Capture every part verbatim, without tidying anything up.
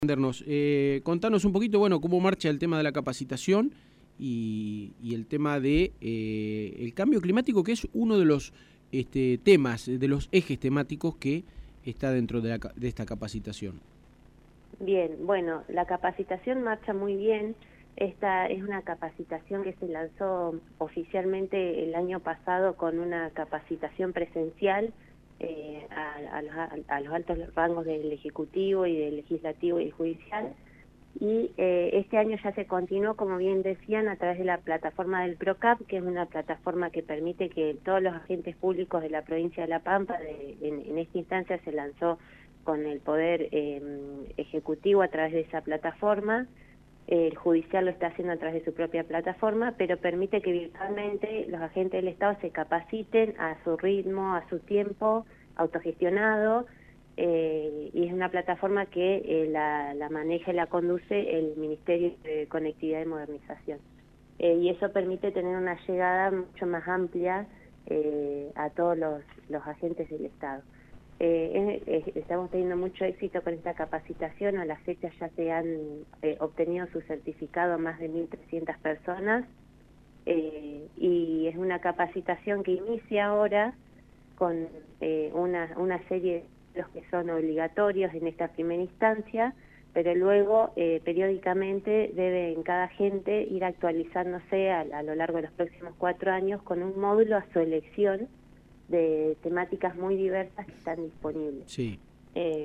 Eh, contanos un poquito, bueno, cómo marcha el tema de la capacitación y, y el tema de eh, el cambio climático, que es uno de los este, temas, de los ejes temáticos que está dentro de, la, de esta capacitación. Bien, bueno, la capacitación marcha muy bien. Esta es una capacitación que se lanzó oficialmente el año pasado con una capacitación presencial eh, a, a, los, a los altos rangos del Ejecutivo y del Legislativo y Judicial. Y eh, este año ya se continuó, como bien decían, a través de la plataforma del PROCAP, que es una plataforma que permite que todos los agentes públicos de la provincia de La Pampa, de, en, en esta instancia se lanzó con el Poder eh, Ejecutivo a través de esa plataforma, eh, el Judicial lo está haciendo a través de su propia plataforma, pero permite que virtualmente los agentes del Estado se capaciten a su ritmo, a su tiempo, autogestionado, eh, y es una plataforma que eh, la, la maneja y la conduce el Ministerio de Conectividad y Modernización. Eh, y eso permite tener una llegada mucho más amplia eh, a todos los, los agentes del Estado. Eh, eh, estamos teniendo mucho éxito con esta capacitación. A la fecha ya se han eh, obtenido su certificado más de mil trescientas personas, eh, y es una capacitación que inicia ahora con eh, una, una serie de los que son obligatorios en esta primera instancia, pero luego eh, periódicamente debe en cada agente ir actualizándose a, a lo largo de los próximos cuatro años con un módulo a su elección de temáticas muy diversas que están disponibles. Sí. Eh,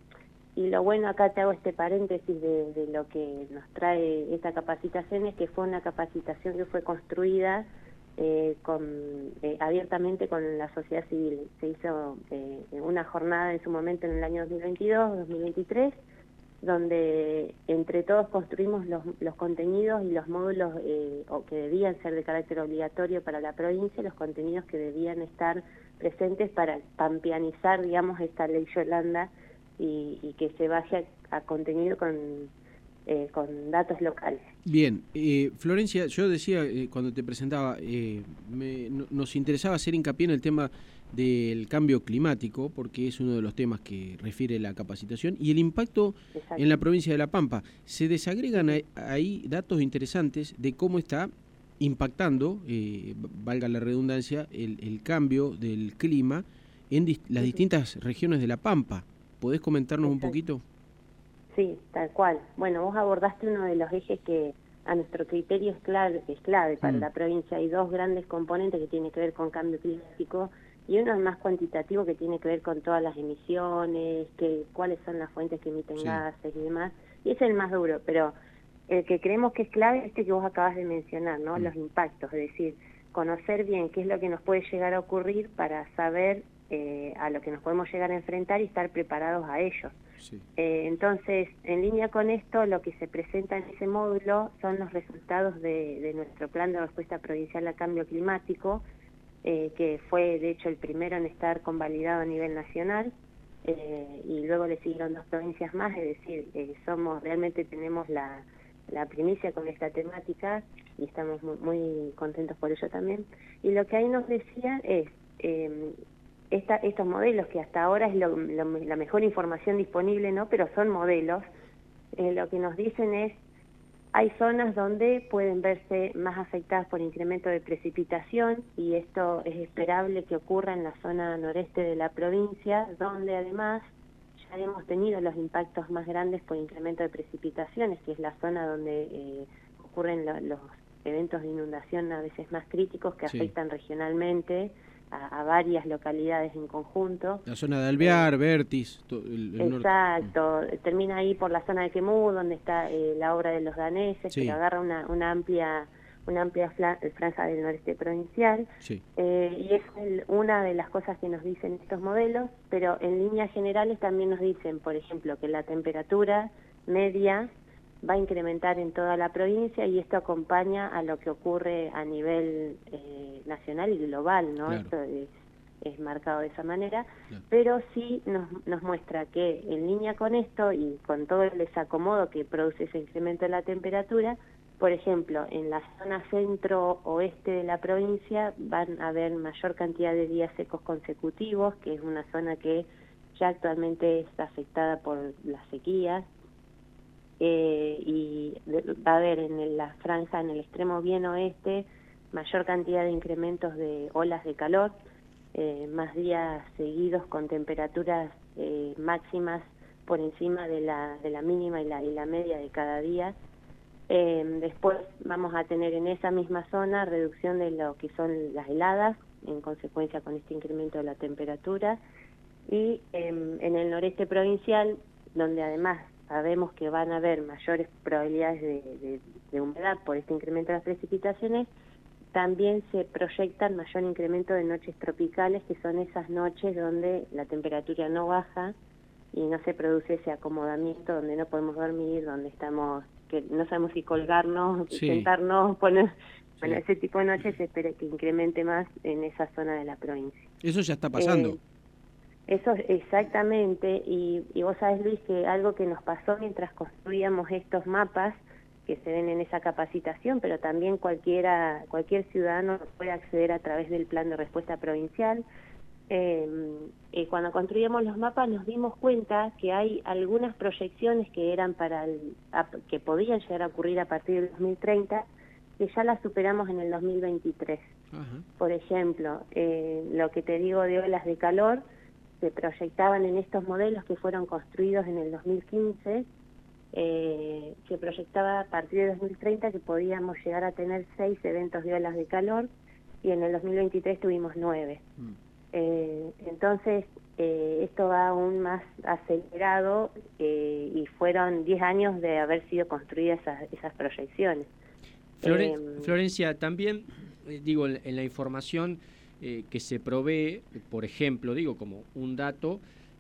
y lo bueno, acá te hago este paréntesis de, de lo que nos trae esta capacitación, es que fue una capacitación que fue construida eh, con, eh, abiertamente con la sociedad civil. Se hizo eh, una jornada en su momento en el año dos mil veintidós, dos mil veintitrés, donde entre todos construimos los, los contenidos y los módulos eh, o que debían ser de carácter obligatorio para la provincia, los contenidos que debían estar presentes para pampeanizar, digamos, esta ley Yolanda y, y que se baje a, a contenido con, eh, con datos locales. Bien, eh, Florencia, yo decía eh, cuando te presentaba, eh, me, no, nos interesaba hacer hincapié en el tema del cambio climático, porque es uno de los temas que refiere la capacitación, y el impacto Exacto. en la provincia de La Pampa. Se desagregan ahí datos interesantes de cómo está impactando, eh, valga la redundancia, el, el cambio del clima en dis las uh-huh. distintas regiones de La Pampa. ¿Podés comentarnos Exacto. un poquito? Sí, tal cual. Bueno, vos abordaste uno de los ejes que a nuestro criterio es clave, es clave para mm. la provincia. Hay dos grandes componentes que tienen que ver con cambio climático y uno es más cuantitativo, que tiene que ver con todas las emisiones, que, cuáles son las fuentes que emiten sí. gases y demás. Y es el más duro, pero el que creemos que es clave es este que vos acabas de mencionar, ¿no? Mm. Los impactos, es decir, conocer bien qué es lo que nos puede llegar a ocurrir para saber eh, a lo que nos podemos llegar a enfrentar y estar preparados a ello. Sí. Eh, entonces, en línea con esto, lo que se presenta en ese módulo son los resultados de, de nuestro plan de respuesta provincial al cambio climático, eh, que fue de hecho el primero en estar convalidado a nivel nacional, eh, y luego le siguieron dos provincias más, es decir, eh, somos realmente tenemos la, la primicia con esta temática y estamos muy, muy contentos por ello también. Y lo que ahí nos decía es... Eh, Esta, estos modelos, que hasta ahora es lo, lo, la mejor información disponible, ¿no? Pero son modelos, eh, lo que nos dicen es, hay zonas donde pueden verse más afectadas por incremento de precipitación, y esto es esperable que ocurra en la zona noreste de la provincia, donde además ya hemos tenido los impactos más grandes por incremento de precipitaciones, que es la zona donde eh, ocurren lo, los eventos de inundación a veces más críticos que sí. afectan regionalmente A, a varias localidades en conjunto. La zona de Alvear, eh, Vértiz, el, el exacto, norte. Termina ahí por la zona de Quemú, donde está eh, la obra de los daneses, sí. pero agarra una, una amplia una amplia franja del noreste provincial, sí. eh, y es el, una de las cosas que nos dicen estos modelos, pero en líneas generales también nos dicen, por ejemplo, que la temperatura media va a incrementar en toda la provincia, y esto acompaña a lo que ocurre a nivel eh, nacional y global, ¿no? Claro. Esto es, es marcado de esa manera, claro. pero sí nos, nos muestra que en línea con esto y con todo el desacomodo que produce ese incremento de la temperatura, por ejemplo, en la zona centro-oeste de la provincia van a haber mayor cantidad de días secos consecutivos, que es una zona que ya actualmente está afectada por las sequías. eh, y va a haber en la franja, en el extremo bien oeste, mayor cantidad de incrementos de olas de calor, eh, más días seguidos con temperaturas eh, máximas por encima de la, de la mínima y la, y la media de cada día. Eh, después vamos a tener en esa misma zona reducción de lo que son las heladas, en consecuencia con este incremento de la temperatura, y eh, en el noreste provincial, donde además sabemos que van a haber mayores probabilidades de, de, de humedad por este incremento de las precipitaciones, también se proyectan mayor incremento de noches tropicales, que son esas noches donde la temperatura no baja y no se produce ese acomodamiento, donde no podemos dormir, donde estamos, que no sabemos si colgarnos, sí. sentarnos, poner... Bueno, sí. Ese tipo de noches se espera que incremente más en esa zona de la provincia. Eso ya está pasando. Eh, eso exactamente, y, y vos sabés, Luis, que algo que nos pasó mientras construíamos estos mapas, que se ven en esa capacitación, pero también cualquiera, cualquier ciudadano puede acceder a través del plan de respuesta provincial. Eh, eh, cuando construíamos los mapas nos dimos cuenta que hay algunas proyecciones que eran para el, a, que podían llegar a ocurrir a partir del dos mil treinta, que ya las superamos en el dos mil veintitrés. Uh-huh. Por ejemplo, eh, lo que te digo de olas de calor, se proyectaban en estos modelos que fueron construidos en el dos mil quince, eh, se proyectaba a partir de dos mil treinta que podíamos llegar a tener seis eventos de olas de calor, y en el dos mil veintitrés tuvimos nueve. Mm. Eh, entonces, eh, esto va aún más acelerado, eh, y fueron diez años de haber sido construidas esas, esas proyecciones. Floren eh, Florencia, también, eh, digo, en, en la información eh, que se provee, por ejemplo, digo, como un dato,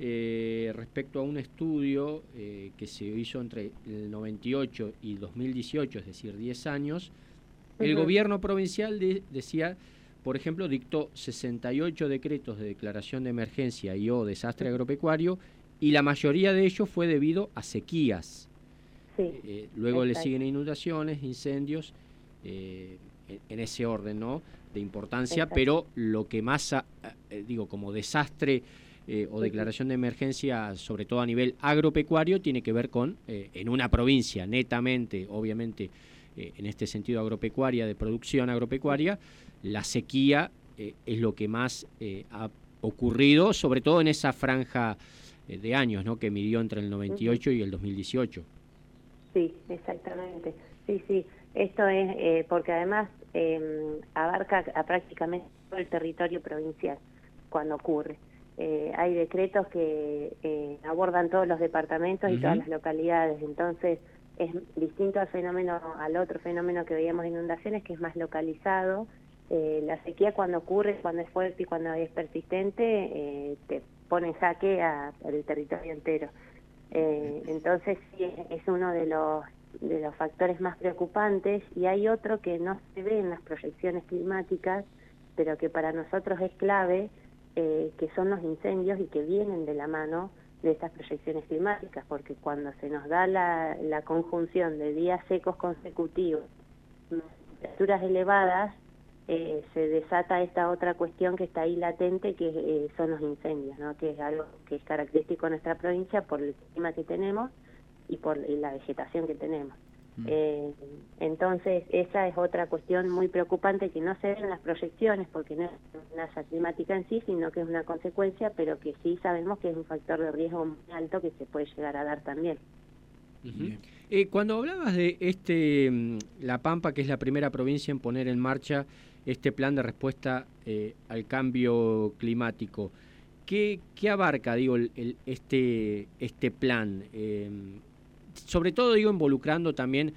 eh, respecto a un estudio eh, que se hizo entre el noventa y ocho y el dos mil dieciocho, es decir, diez años, uh-huh. El gobierno provincial de, decía, por ejemplo, dictó sesenta y ocho decretos de declaración de emergencia y o desastre agropecuario, y la mayoría de ellos fue debido a sequías. Sí, eh, luego exacto. Le siguen inundaciones, incendios, eh, en, en ese orden, ¿no?, de importancia, exacto. Pero lo que más, eh, digo, como desastre eh, o declaración de emergencia, sobre todo a nivel agropecuario, tiene que ver con, eh, en una provincia netamente, obviamente, eh, en este sentido agropecuaria, de producción agropecuaria, la sequía eh, es lo que más eh, ha ocurrido, sobre todo en esa franja eh, de años, ¿no?, que midió entre el noventa y ocho uh-huh. y el dos mil dieciocho. Sí, exactamente. Sí, sí. Esto es eh, porque además eh, abarca a prácticamente todo el territorio provincial cuando ocurre. Eh, hay decretos que eh, abordan todos los departamentos uh-huh. y todas las localidades, entonces es distinto al fenómeno, al otro fenómeno que veíamos de inundaciones, que es más localizado. Eh, la sequía cuando ocurre, cuando es fuerte y cuando es persistente, eh, te pone en jaque al territorio entero. Eh, entonces sí, es uno de los de los factores más preocupantes, y hay otro que no se ve en las proyecciones climáticas, pero que para nosotros es clave, eh, que son los incendios, y que vienen de la mano de estas proyecciones climáticas, porque cuando se nos da la, la conjunción de días secos consecutivos, temperaturas elevadas, eh, se desata esta otra cuestión que está ahí latente, que eh, son los incendios, ¿no?, que es algo que es característico de nuestra provincia por el clima que tenemos y por la vegetación que tenemos. Mm. Eh, entonces, esa es otra cuestión muy preocupante que no se ve en las proyecciones, porque no es una amenaza climática en sí, sino que es una consecuencia, pero que sí sabemos que es un factor de riesgo muy alto que se puede llegar a dar también. Uh-huh. eh, cuando hablabas de este La Pampa, que es la primera provincia en poner en marcha este plan de respuesta eh, al cambio climático, ¿qué, qué abarca, digo, el, el, este, este plan? Eh, sobre todo, digo, involucrando también,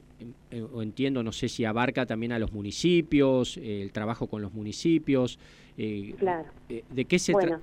eh, o entiendo, no sé si abarca también a los municipios, eh, el trabajo con los municipios. Eh, claro. Eh, ¿De qué se bueno, trata?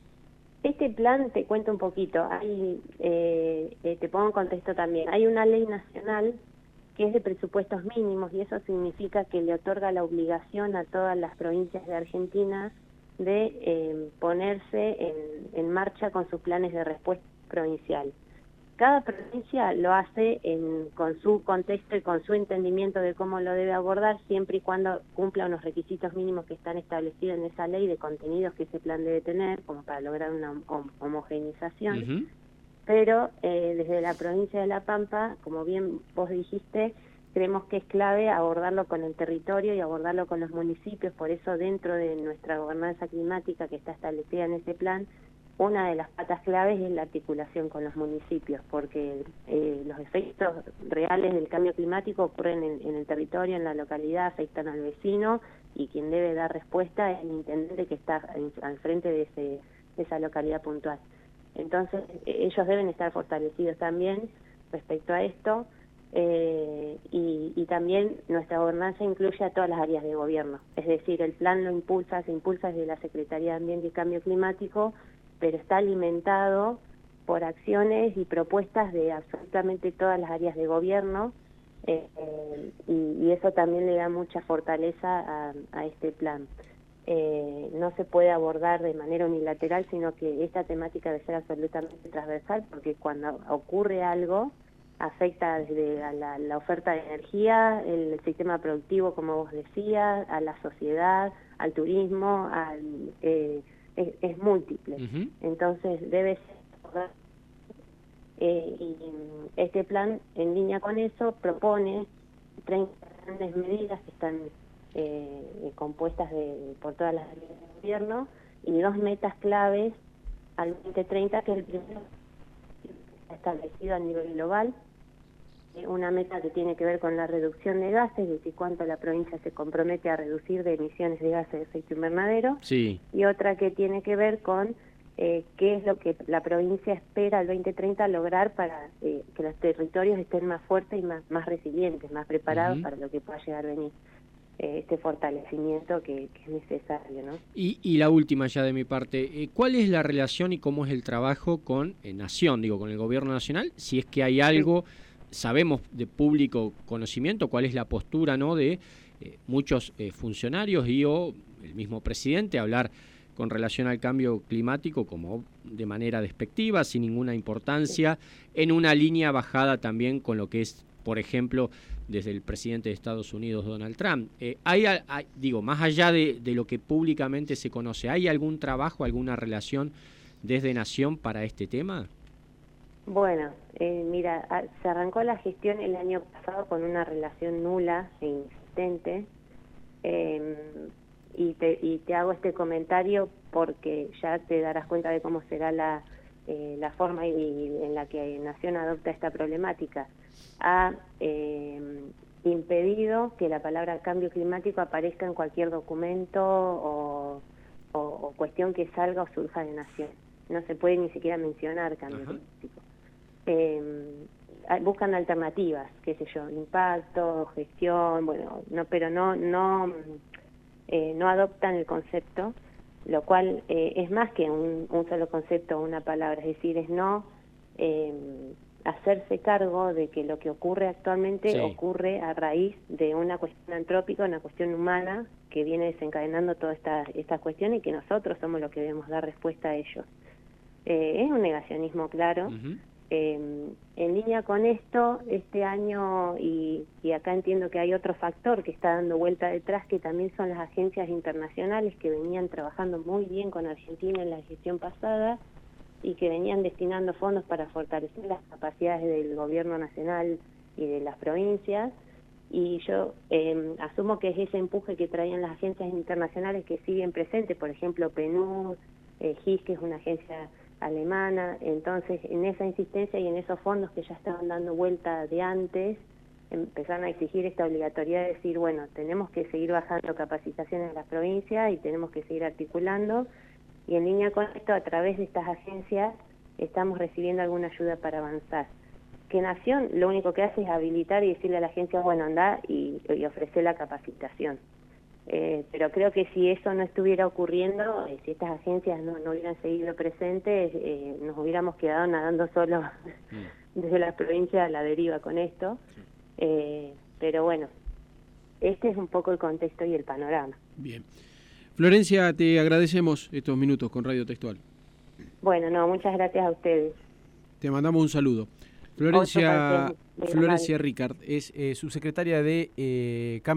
Este plan, te cuento un poquito, hay, eh, eh, te pongo en contexto también, hay una ley nacional que es de presupuestos mínimos, y eso significa que le otorga la obligación a todas las provincias de Argentina de eh, ponerse en, en marcha con sus planes de respuesta provincial. Cada provincia lo hace en, con su contexto y con su entendimiento de cómo lo debe abordar, siempre y cuando cumpla unos requisitos mínimos que están establecidos en esa ley de contenidos que ese plan debe tener, como para lograr una hom homogenización. Uh-huh. pero eh, desde la provincia de La Pampa, como bien vos dijiste, creemos que es clave abordarlo con el territorio y abordarlo con los municipios. Por eso dentro de nuestra gobernanza climática que está establecida en ese plan, una de las patas claves es la articulación con los municipios, porque eh, los efectos reales del cambio climático ocurren en, en el territorio, en la localidad, afectan al vecino, y quien debe dar respuesta es el intendente que está en, al frente de, ese, de esa localidad puntual. Entonces, ellos deben estar fortalecidos también respecto a esto, eh, y, y también nuestra gobernanza incluye a todas las áreas de gobierno. Es decir, el plan lo impulsa, se impulsa desde la Secretaría de Ambiente y Cambio Climático, pero está alimentado por acciones y propuestas de absolutamente todas las áreas de gobierno, eh, eh, y, y eso también le da mucha fortaleza a, a este plan. Eh, no se puede abordar de manera unilateral, sino que esta temática debe ser absolutamente transversal, porque cuando ocurre algo afecta desde a la, la oferta de energía, el sistema productivo, como vos decías, a la sociedad, al turismo, al, eh, es, es múltiple. Uh-huh. Entonces debe ser, eh, y este plan, en línea con eso, propone treinta grandes medidas que están Eh, compuestas de, por todas las áreas del gobierno, y dos metas claves al veinte treinta, que es el primero establecido a nivel global, eh, una meta que tiene que ver con la reducción de gases, es decir, cuánto la provincia se compromete a reducir de emisiones de gases de efecto invernadero, sí. Y otra que tiene que ver con eh, qué es lo que la provincia espera al veinte treinta lograr para eh, que los territorios estén más fuertes y más, más resilientes, más preparados uh-huh. para lo que pueda llegar a venir. Este fortalecimiento que, que es necesario, ¿no? Y, y la última ya de mi parte, eh, ¿cuál es la relación y cómo es el trabajo con eh, Nación, digo, con el gobierno nacional? Si es que hay algo, sí. Sabemos de público conocimiento, cuál es la postura, ¿no?, de eh, muchos eh, funcionarios y o el mismo presidente hablar con relación al cambio climático como de manera despectiva, sin ninguna importancia, sí. En una línea bajada también con lo que es, por ejemplo, desde el presidente de Estados Unidos, Donald Trump. Eh, hay, hay, digo, más allá de, de lo que públicamente se conoce, ¿hay algún trabajo, alguna relación desde Nación para este tema? Bueno, eh, mira, se arrancó la gestión el año pasado con una relación nula e inexistente, eh, y, te, y te hago este comentario porque ya te darás cuenta de cómo será la, eh, la forma y, y en la que Nación adopta esta problemática. Ha eh, impedido que la palabra cambio climático aparezca en cualquier documento o, o, o cuestión que salga o surja de Nación. No se puede ni siquiera mencionar cambio Ajá. climático. Eh, buscan alternativas, qué sé yo, impacto, gestión, bueno, no, pero no no eh, no adoptan el concepto, lo cual eh, es más que un, un solo concepto o una palabra, es decir, es no eh, hacerse cargo de que lo que ocurre actualmente sí. ocurre a raíz de una cuestión antrópica, una cuestión humana que viene desencadenando toda esta, esta cuestión, y que nosotros somos los que debemos dar respuesta a ello. Eh, es un negacionismo claro. Uh-huh. Eh, en línea con esto, este año, y, y acá entiendo que hay otro factor que está dando vuelta detrás, que también son las agencias internacionales que venían trabajando muy bien con Argentina en la gestión pasada y que venían destinando fondos para fortalecer las capacidades del gobierno nacional y de las provincias, y yo eh, asumo que es ese empuje que traían las agencias internacionales que siguen presentes, por ejemplo P N U D, eh, G I S, que es una agencia alemana. Entonces, en esa insistencia y en esos fondos que ya estaban dando vuelta de antes, empezaron a exigir esta obligatoriedad de decir, bueno, tenemos que seguir bajando capacitaciones en las provincias y tenemos que seguir articulando, y en línea con esto, a través de estas agencias, estamos recibiendo alguna ayuda para avanzar. Que Nación lo único que hace es habilitar y decirle a la agencia, bueno, anda y, y ofrecer la capacitación. Eh, pero creo que si eso no estuviera ocurriendo, eh, si estas agencias no, no hubieran seguido presentes, eh, nos hubiéramos quedado nadando solos mm. desde la provincia a la deriva con esto. Sí. Eh, pero bueno, este es un poco el contexto y el panorama. Bien. Florencia, te agradecemos estos minutos con Radio Textual. Bueno, no, muchas gracias a ustedes. Te mandamos un saludo. Florencia, Florencia Ricard es eh, subsecretaria de eh, Cambio